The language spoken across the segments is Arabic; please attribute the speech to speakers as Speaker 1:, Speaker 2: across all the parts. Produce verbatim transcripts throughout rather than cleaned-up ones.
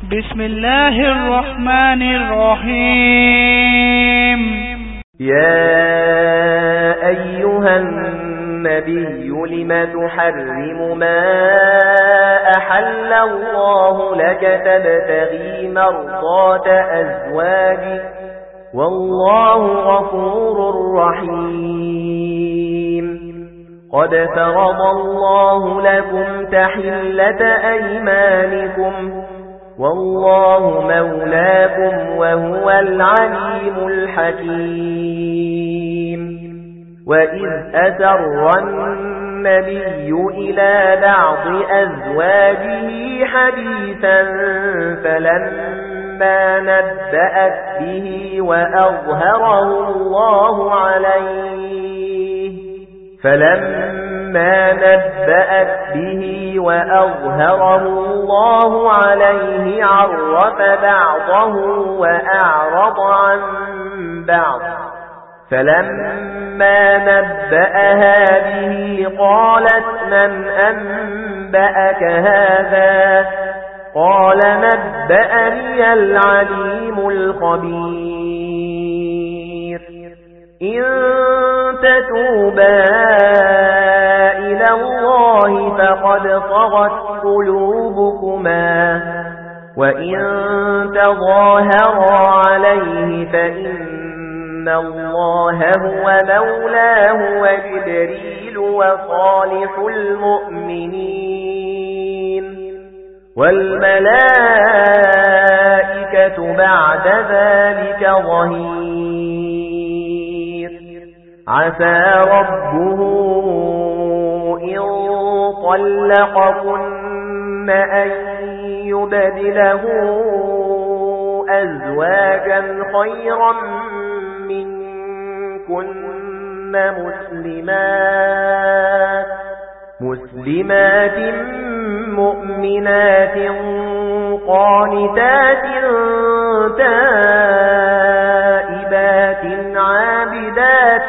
Speaker 1: بسم الله الرحمن الرحيم.
Speaker 2: يا أيها النبي لم تحرم ما أحل الله لك تبتغي مرضات أزواجك والله غفور رحيم. قد فرض الله لكم تحلة أيمانكم والله مولاكم وهو العليم الحكيم. وإذ أسر النبي إلى بعض أزواجه حديثا فلما نبأت به وأظهره الله عليه فلما نبأت به وأظهره الله عليه عرف بعضه وأعرض عن بعض فلما نبأها به قالت من أنبأك هذا قال نبأني العليم الخبير. إن تتوبا إلى الله فقد صغت قلوبكما وإن تظاهرا عليه فإن الله هو مولاه وجبريل وصالح المؤمنين والملائكة بعد ذلك ظهير. عسى ربه إن طلقكن أن يبدله أزواجا خيرا منكن مسلمات مسلمات مؤمنات قانتات تائبات عابدات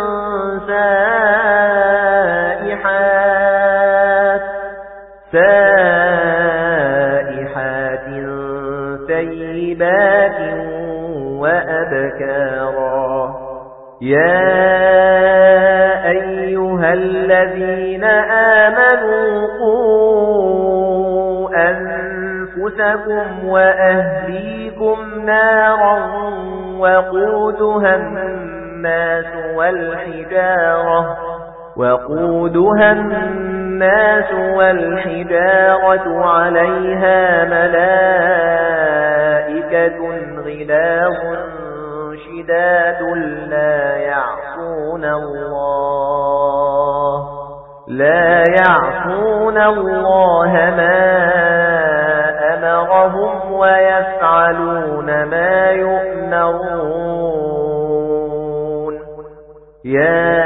Speaker 2: سائحات سائحات ثيبات وأبكارا. يا أيها الذين آمنوا قوا أنفسكم وأهليكم نارا وقودها الناس والحجارة وقودها الناس والحجارة عليها ملائكة غلاظ شداد لا يعصون الله لا يعصون الله ما أمرهم ويفعلون ما يؤمرون. يا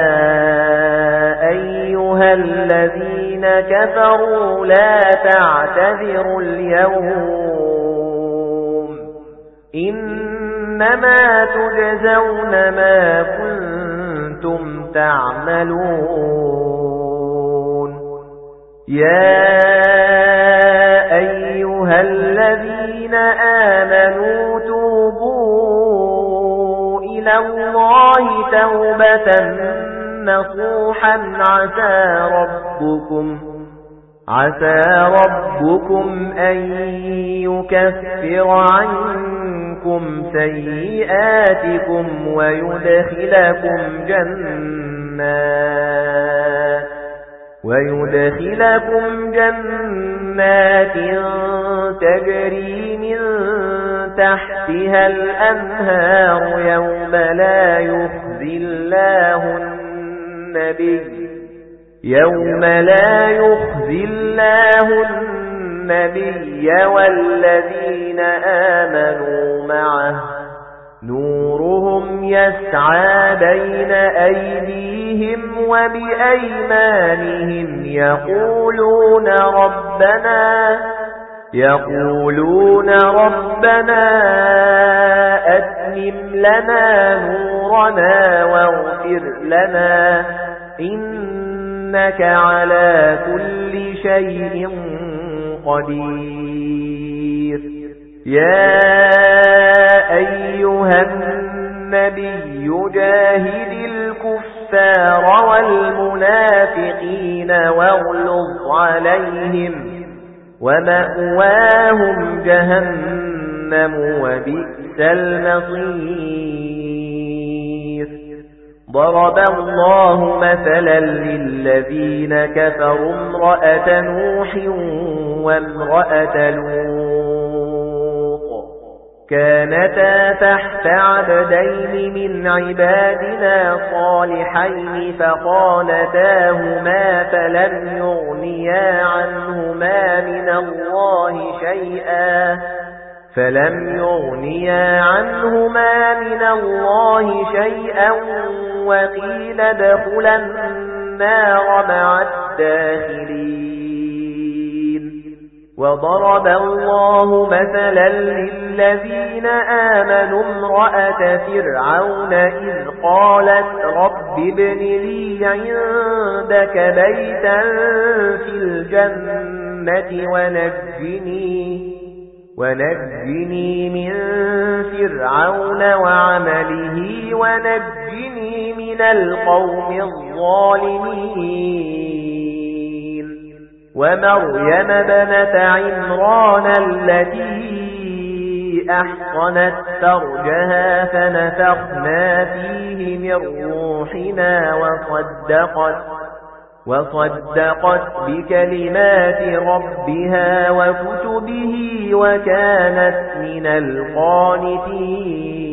Speaker 2: أيها الذين كفروا لا تعتذروا اليوم إنما تجزون ما كنتم تعملون. يا أيها الذين آمنوا توبوا إلى الله توبة نصوحا عسى ربكم عسى ربكم أن يكفر عنكم سيئاتكم ويدخلكم جنات ويدخلكم جنات تجري من تحتها الأنهار يوم لا يخزي الله النبي يوم لا يخزي الله النبي والذين آمنوا معه نورهم يسعى بين أيديهم وبأيمانهم يقولون ربنا يقولون ربنا أتمم لنا نورنا واغفر لنا إنك على كل شيء قدير. يا أيها النبي جاهد الكفار والمنافقين واغلظ عليهم ومأواهم جهنم وبئس المصير ضرب الله مثلا للذين كفروا امرأة نوح وامرأة لوط كانتا تحت عبدين من عبادنا صالحين فخانتاهما فلم يغنيا عنهما من الله شيئا فلم يغنيا عنهما من الله شيئا وقيل ادخلا النار مع الداخلين وضرب الله مثلا للذين آمنوا امرأة فرعون إذ قالت رب ابن لي عندك بيتا في الجنة ونجني ونجني من فرعون وعمله ونجني من القوم الظالمين ومريم بنت عمران التي أحصنت فرجها فنفخنا فيه من روحنا وصدقت وصدقت بكلمات ربها وكتبه وكانت من القانتين